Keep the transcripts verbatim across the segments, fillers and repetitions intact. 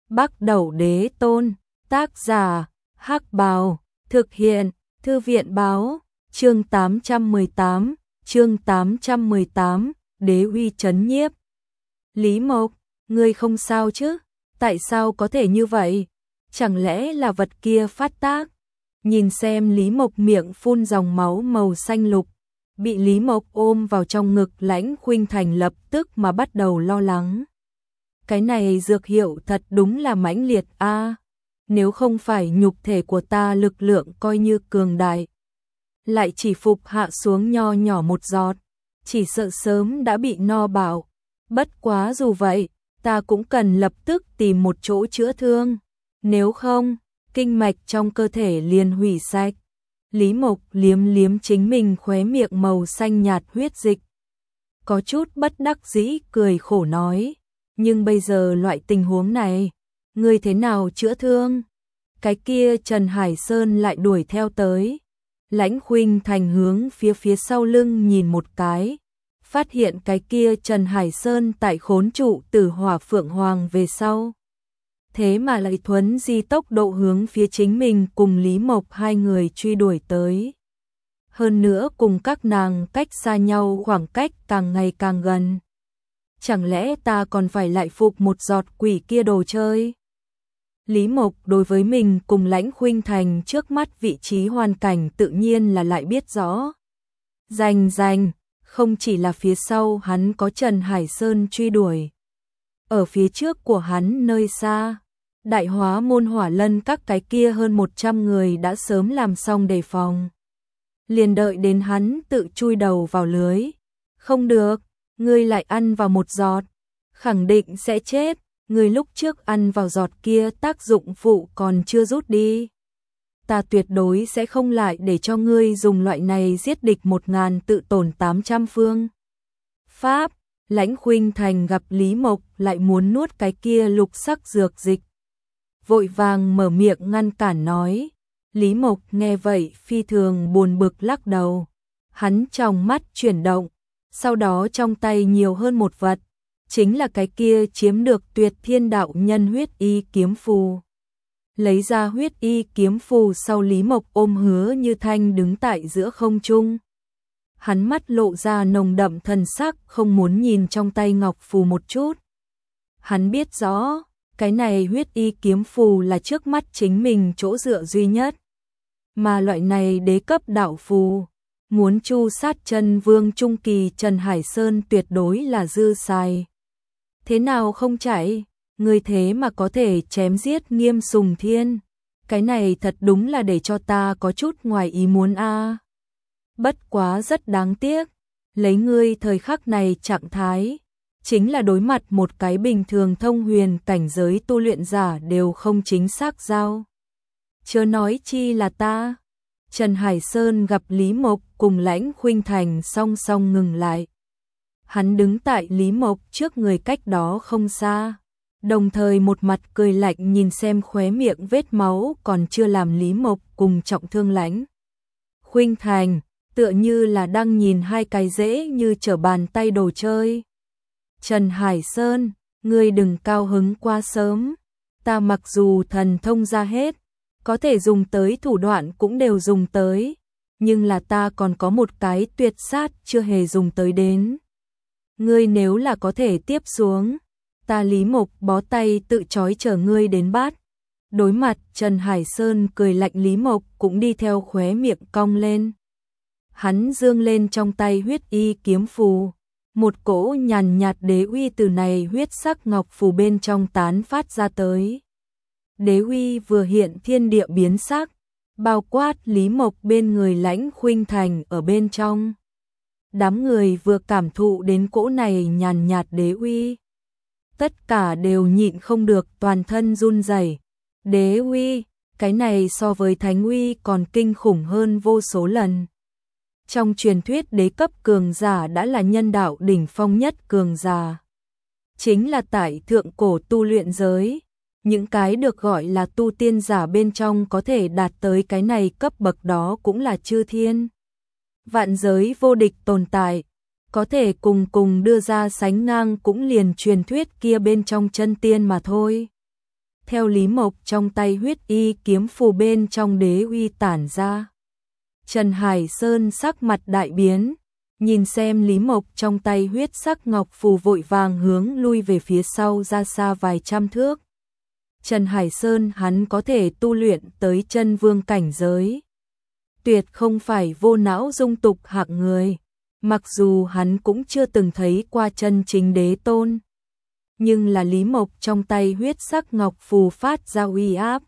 Bắc Đẩu Đế Tôn, tác giả, Hắc Bào, thực hiện, Thư viện báo, chương tám trăm mười tám, chương tám trăm mười tám, Đế uy trấn nhiếp. Lý Mộc, ngươi không sao chứ? Tại sao có thể như vậy? Chẳng lẽ là vật kia phát tác? Nhìn xem Lý Mộc miệng phun dòng máu màu xanh lục, bị Lý Mộc ôm vào trong ngực, Lãnh Khuynh Thành lập tức mà bắt đầu lo lắng. Cái này dược hiệu thật đúng là mãnh liệt a. À, nếu không phải nhục thể của ta lực lượng coi như cường đại, lại chỉ phục hạ xuống nho nhỏ một giọt, chỉ sợ sớm đã bị no bạo. Bất quá dù vậy, ta cũng cần lập tức tìm một chỗ chữa thương, nếu không, kinh mạch trong cơ thể liền hủy sạch. Lý Mộc liếm liếm chính mình khóe miệng màu xanh nhạt huyết dịch, có chút bất đắc dĩ cười khổ nói, nhưng bây giờ loại tình huống này, ngươi thế nào chữa thương? Cái kia Trần Hải Sơn lại đuổi theo tới. Lãnh Khuynh Thành hướng phía phía sau lưng nhìn một cái, phát hiện cái kia Trần Hải Sơn tại khốn trụ Tử Hỏa Phượng Hoàng về sau, thế mà lại thuấn di tốc độ hướng phía chính mình cùng Lý Mộc hai người truy đuổi tới. Hơn nữa cùng các nàng cách xa nhau khoảng cách càng ngày càng gần. Chẳng lẽ ta còn phải lại phục một giọt quỷ kia đồ chơi? Lý Mộc đối với mình cùng Lãnh Khuynh Thành trước mắt vị trí hoàn cảnh tự nhiên là lại biết rõ. Rành rành, không chỉ là phía sau hắn có Trần Hải Sơn truy đuổi. Ở phía trước của hắn nơi xa, Đại Hóa Môn Hỏa Lân các cái kia hơn một trăm người đã sớm làm xong đề phòng. Liền đợi đến hắn tự chui đầu vào lưới. Không được, ngươi lại ăn vào một giọt, khẳng định sẽ chết. Ngươi lúc trước ăn vào giọt kia tác dụng phụ còn chưa rút đi. Ta tuyệt đối sẽ không lại để cho ngươi dùng loại này giết địch một ngàn tự tổn tám trăm phương. Pháp, Lãnh Khuynh Thành gặp Lý Mộc lại muốn nuốt cái kia lục sắc dược dịch, vội vàng mở miệng ngăn cản nói. Lý Mộc nghe vậy phi thường buồn bực lắc đầu. Hắn trong mắt chuyển động, sau đó trong tay nhiều hơn một vật, chính là cái kia chiếm được Tuyệt Thiên đạo nhân huyết y kiếm phù. Lấy ra huyết y kiếm phù sau, Lý Mộc ôm Hứa Như Thanh đứng tại giữa không trung. Hắn mắt lộ ra nồng đậm thần sắc, không muốn nhìn trong tay ngọc phù một chút. Hắn biết rõ, cái này huyết y kiếm phù là trước mắt chính mình chỗ dựa duy nhất. Mà loại này đế cấp đạo phù, muốn chu sát Chân Vương trung kỳ Trần Hải Sơn tuyệt đối là dư xài. Thế nào không chạy, người thế mà có thể chém giết Nghiêm Sùng Thiên. Cái này thật đúng là để cho ta có chút ngoài ý muốn a. À. Bất quá rất đáng tiếc, lấy ngươi thời khắc này trạng thái, chính là đối mặt một cái bình thường thông huyền cảnh giới tu luyện giả đều không chính xác giao. Chớ nói chi là ta. Trần Hải Sơn gặp Lý Mộc cùng Lãnh Khuynh Thành song song ngừng lại. Hắn đứng tại Lý Mộc trước người cách đó không xa, đồng thời một mặt cười lạnh nhìn xem khóe miệng vết máu còn chưa làm Lý Mộc cùng trọng thương Lãnh Khuynh Thành, tựa như là đang nhìn hai cái dễ như trở bàn tay đồ chơi. Trần Hải Sơn, ngươi đừng cao hứng quá sớm, ta mặc dù thần thông ra hết, có thể dùng tới thủ đoạn cũng đều dùng tới, nhưng là ta còn có một cái tuyệt sát chưa hề dùng tới đến. Ngươi nếu là có thể tiếp xuống, ta Lý Mộc bó tay tự trói chở ngươi đến bát. Đối mặt Trần Hải Sơn cười lạnh, Lý Mộc cũng đi theo khóe miệng cong lên. Hắn dương lên trong tay huyết y kiếm phù, một cỗ nhàn nhạt đế uy từ này huyết sắc ngọc phù bên trong tán phát ra tới. Đế uy vừa hiện thiên địa biến sắc, bao quát Lý Mộc bên người Lãnh Khuynh Thành ở bên trong. Đám người vừa cảm thụ đến cỗ này nhàn nhạt đế uy, tất cả đều nhịn không được toàn thân run rẩy. Đế uy, cái này so với thánh uy còn kinh khủng hơn vô số lần. Trong truyền thuyết đế cấp cường giả đã là nhân đạo đỉnh phong nhất cường giả. Chính là tại thượng cổ tu luyện giới, những cái được gọi là tu tiên giả bên trong có thể đạt tới cái này cấp bậc đó cũng là chư thiên vạn giới vô địch tồn tại, có thể cùng cùng đưa ra sánh ngang cũng liền truyền thuyết kia bên trong chân tiên mà thôi. theo Lý Mộc trong tay huyết y kiếm phù bên trong đế uy tản ra. Trần Hải Sơn sắc mặt đại biến, nhìn xem Lý Mộc trong tay huyết sắc ngọc phù vội vàng hướng lui về phía sau ra xa vài trăm thước. Trần Hải Sơn hắn có thể tu luyện tới chân vương cảnh giới. Tuyệt không phải vô não dung tục hạng người, mặc dù hắn cũng chưa từng thấy qua chân chính đế tôn. Nhưng là Lý Mộc trong tay huyết sắc ngọc phù phát ra uy áp.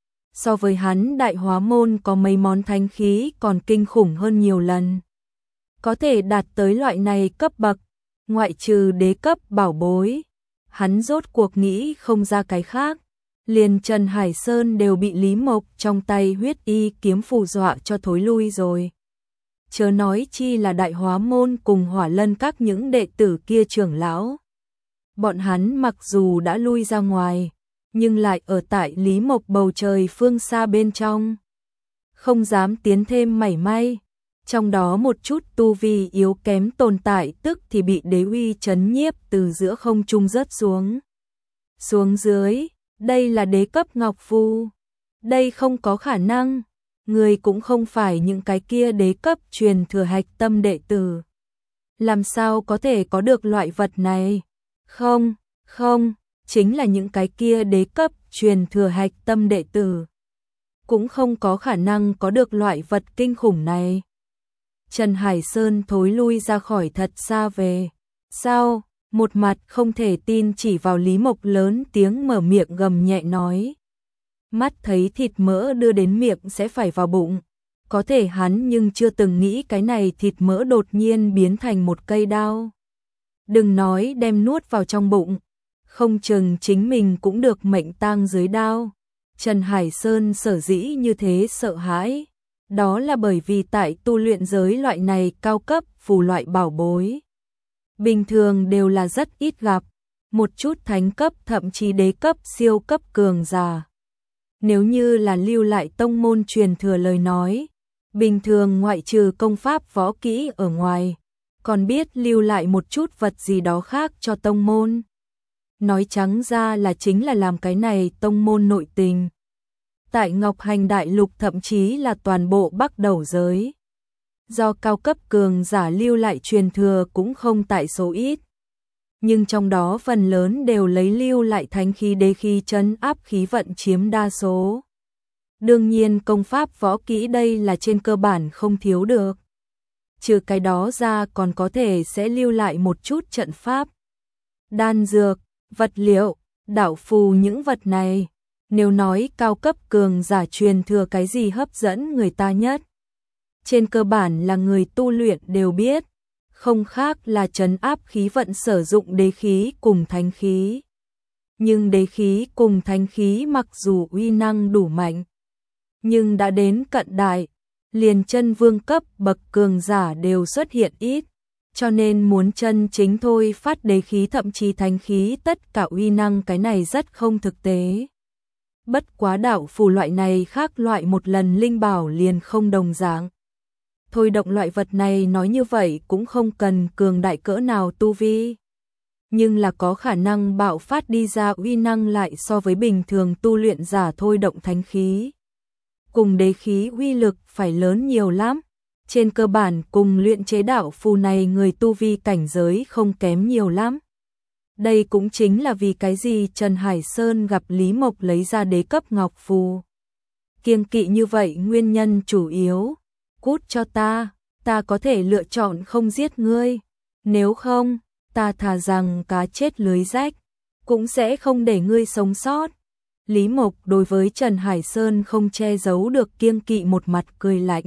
So với hắn đại hóa môn có mấy món thánh khí còn kinh khủng hơn nhiều lần. Có thể đạt tới loại này cấp bậc, ngoại trừ đế cấp bảo bối. Hắn rốt cuộc nghĩ không ra cái khác. Liền Trần Hải Sơn đều bị Lý Mộc trong tay huyết y kiếm phù dọa cho thối lui rồi. Chớ nói chi là đại hóa môn cùng hỏa lân các những đệ tử kia trưởng lão. Bọn hắn mặc dù đã lui ra ngoài, nhưng lại ở tại Lý Mộc bầu trời phương xa bên trong. Không dám tiến thêm mảy may. Trong đó một chút tu vi yếu kém tồn tại tức thì bị đế uy chấn nhiếp từ giữa không trung rớt xuống. Xuống dưới, đây là đế cấp ngọc phù. Đây không có khả năng. Người cũng không phải những cái kia đế cấp truyền thừa hạch tâm đệ tử. Làm sao có thể có được loại vật này? Không, không, chính là những cái kia đế cấp truyền thừa hạch tâm đệ tử. Cũng không có khả năng có được loại vật kinh khủng này. Trần Hải Sơn thối lui ra khỏi thật xa về. Sao? Một mặt không thể tin chỉ vào Lý Mộc lớn tiếng mở miệng gầm nhẹ nói. Mắt thấy thịt mỡ đưa đến miệng sẽ phải vào bụng. Có thể hắn nhưng chưa từng nghĩ cái này thịt mỡ đột nhiên biến thành một cây đao. Đừng nói đem nuốt vào trong bụng. Không chừng chính mình cũng được mệnh tang dưới đao. Trần Hải Sơn sở dĩ như thế sợ hãi. Đó là bởi vì tại tu luyện giới loại này cao cấp phù loại bảo bối. Bình thường đều là rất ít gặp. Một chút thánh cấp thậm chí đế cấp siêu cấp cường giả. Nếu như là lưu lại tông môn truyền thừa lời nói. Bình thường ngoại trừ công pháp võ kỹ ở ngoài. Còn biết lưu lại một chút vật gì đó khác cho tông môn. Nói trắng ra là chính là làm cái này tông môn nội tình. Tại Ngọc Hành Đại Lục thậm chí là toàn bộ Bắc Đầu giới. Do cao cấp cường giả lưu lại truyền thừa cũng không tại số ít. Nhưng trong đó phần lớn đều lấy lưu lại thánh khí đế khí trấn áp khí vận chiếm đa số. Đương nhiên công pháp võ kỹ đây là trên cơ bản không thiếu được. Trừ cái đó ra còn có thể sẽ lưu lại một chút trận pháp. Đan dược, vật liệu, đạo phù những vật này. Nếu nói cao cấp cường giả truyền thừa cái gì hấp dẫn người ta nhất. Trên cơ bản là người tu luyện đều biết. Không khác là trấn áp khí vận sử dụng đế khí cùng thánh khí. Nhưng đế khí cùng thánh khí mặc dù uy năng đủ mạnh. Nhưng đã đến cận đại. Liền chân vương cấp bậc cường giả đều xuất hiện ít. Cho nên muốn chân chính thôi phát đế khí thậm chí thánh khí tất cả uy năng cái này rất không thực tế. Bất quá đạo phù loại này khác loại một lần linh bảo liền không đồng dạng. Thôi động loại vật này nói như vậy cũng không cần cường đại cỡ nào tu vi. Nhưng là có khả năng bạo phát đi ra uy năng lại so với bình thường tu luyện giả thôi động thánh khí. Cùng đế khí uy lực phải lớn nhiều lắm. Trên cơ bản cùng luyện chế đạo phù này người tu vi cảnh giới không kém nhiều lắm. Đây cũng chính là vì cái gì Trần Hải Sơn gặp Lý Mộc lấy ra đế cấp ngọc phù. Kiêng kỵ như vậy nguyên nhân chủ yếu. Cút cho ta, ta có thể lựa chọn không giết ngươi. Nếu không, ta thà rằng cá chết lưới rách, cũng sẽ không để ngươi sống sót. Lý Mộc đối với Trần Hải Sơn không che giấu được kiêng kỵ một mặt cười lạnh.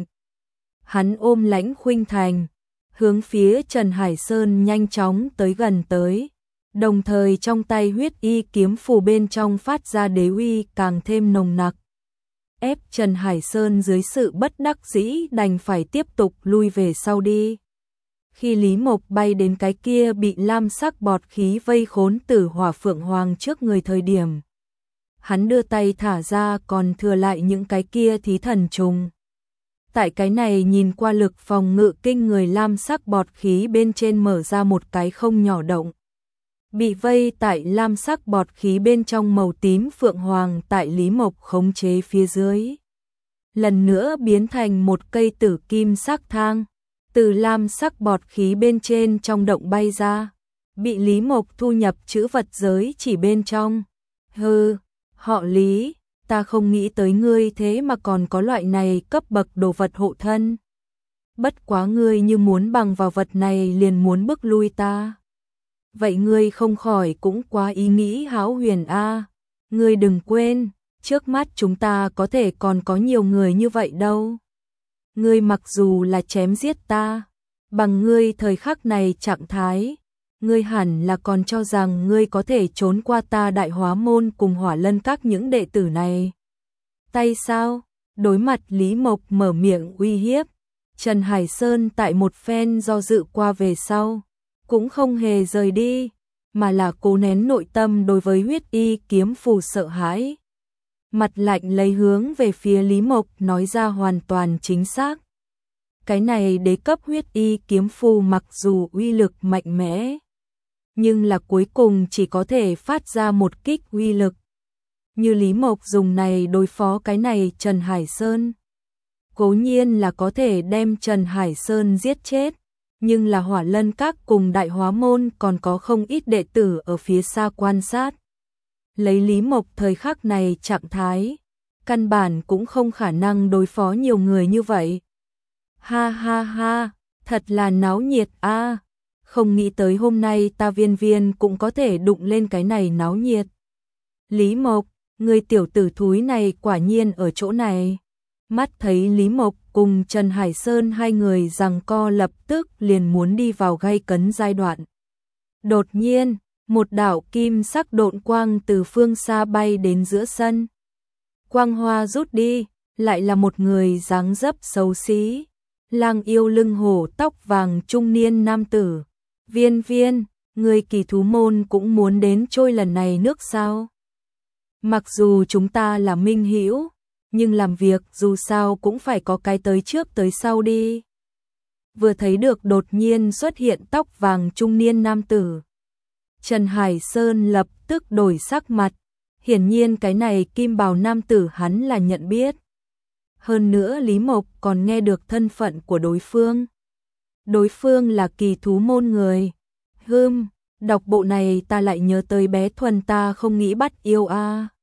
Hắn ôm Lãnh Khuynh Thành, hướng phía Trần Hải Sơn nhanh chóng tới gần tới. Đồng thời trong tay huyết y kiếm phù bên trong phát ra đế uy càng thêm nồng nặc. Ép Trần Hải Sơn dưới sự bất đắc dĩ đành phải tiếp tục lui về sau đi. Khi Lý Mộc bay đến cái kia bị lam sắc bọt khí vây khốn Tử Hỏa Phượng Hoàng trước người thời điểm. Hắn đưa tay thả ra còn thừa lại những cái kia thí thần trùng. Tại cái này nhìn qua lực phòng ngự kinh người lam sắc bọt khí bên trên mở ra một cái không nhỏ động. bị vây tại lam sắc bọt khí bên trong màu tím phượng hoàng tại Lý Mộc khống chế phía dưới. Lần nữa biến thành một cây tử kim sắc thang, từ lam sắc bọt khí bên trên trong động bay ra, bị Lý Mộc thu nhập chữ vật giới chỉ bên trong. Hừ, họ Lý, ta không nghĩ tới ngươi thế mà còn có loại này cấp bậc đồ vật hộ thân. Bất quá ngươi như muốn bằng vào vật này liền muốn bức lui ta. Vậy ngươi không khỏi cũng quá ý nghĩ hão huyền a. Ngươi đừng quên, trước mắt chúng ta có thể còn có nhiều người như vậy đâu. Ngươi mặc dù là chém giết ta, bằng ngươi thời khắc này trạng thái, ngươi hẳn là còn cho rằng ngươi có thể trốn qua ta Đại Hóa Môn cùng Hỏa Lân Các những đệ tử này. Tay sao? Đối mặt Lý Mộc mở miệng uy hiếp, Trần Hải Sơn tại một phen do dự qua về sau, cũng không hề rời đi, mà là cố nén nội tâm đối với huyết y kiếm phù sợ hãi. Mặt lạnh lấy hướng về phía Lý Mộc nói ra hoàn toàn chính xác. Cái này đế cấp huyết y kiếm phù mặc dù uy lực mạnh mẽ, nhưng là cuối cùng chỉ có thể phát ra một kích uy lực. Như Lý Mộc dùng này đối phó cái này Trần Hải Sơn, cố nhiên là có thể đem Trần Hải Sơn giết chết, nhưng là Hỏa Lân Các cùng Đại Hóa Môn còn có không ít đệ tử ở phía xa quan sát. Lấy Lý Mộc thời khắc này trạng thái, căn bản cũng không khả năng đối phó nhiều người như vậy. Ha ha ha, thật là náo nhiệt a. Không nghĩ tới hôm nay ta Viên Viên cũng có thể đụng lên cái này náo nhiệt. Lý Mộc, người tiểu tử thúi này quả nhiên ở chỗ này. Mắt thấy Lý Mộc cùng Trần Hải Sơn hai người giằng co lập tức liền muốn đi vào gay cấn giai đoạn. Đột nhiên, một đạo kim sắc độn quang từ phương xa bay đến giữa sân. Quang hoa rút đi, lại là một người dáng dấp xấu xí, lang yêu lưng hổ tóc vàng trung niên nam tử. Viên Viên, người Kỳ Thú Môn cũng muốn đến trôi lần này nước sao? Mặc dù chúng ta là minh hữu, nhưng làm việc dù sao cũng phải có cái tới trước tới sau đi. Vừa thấy được đột nhiên xuất hiện tóc vàng trung niên nam tử, Trần Hải Sơn lập tức đổi sắc mặt, hiển nhiên cái này kim bào nam tử hắn là nhận biết. Hơn nữa Lý Mộc còn nghe được thân phận của đối phương. Đối phương là Kỳ Thú Môn người. Hừm, đọc bộ này ta lại nhớ tới bé Thuần ta không nghĩ bắt yêu a.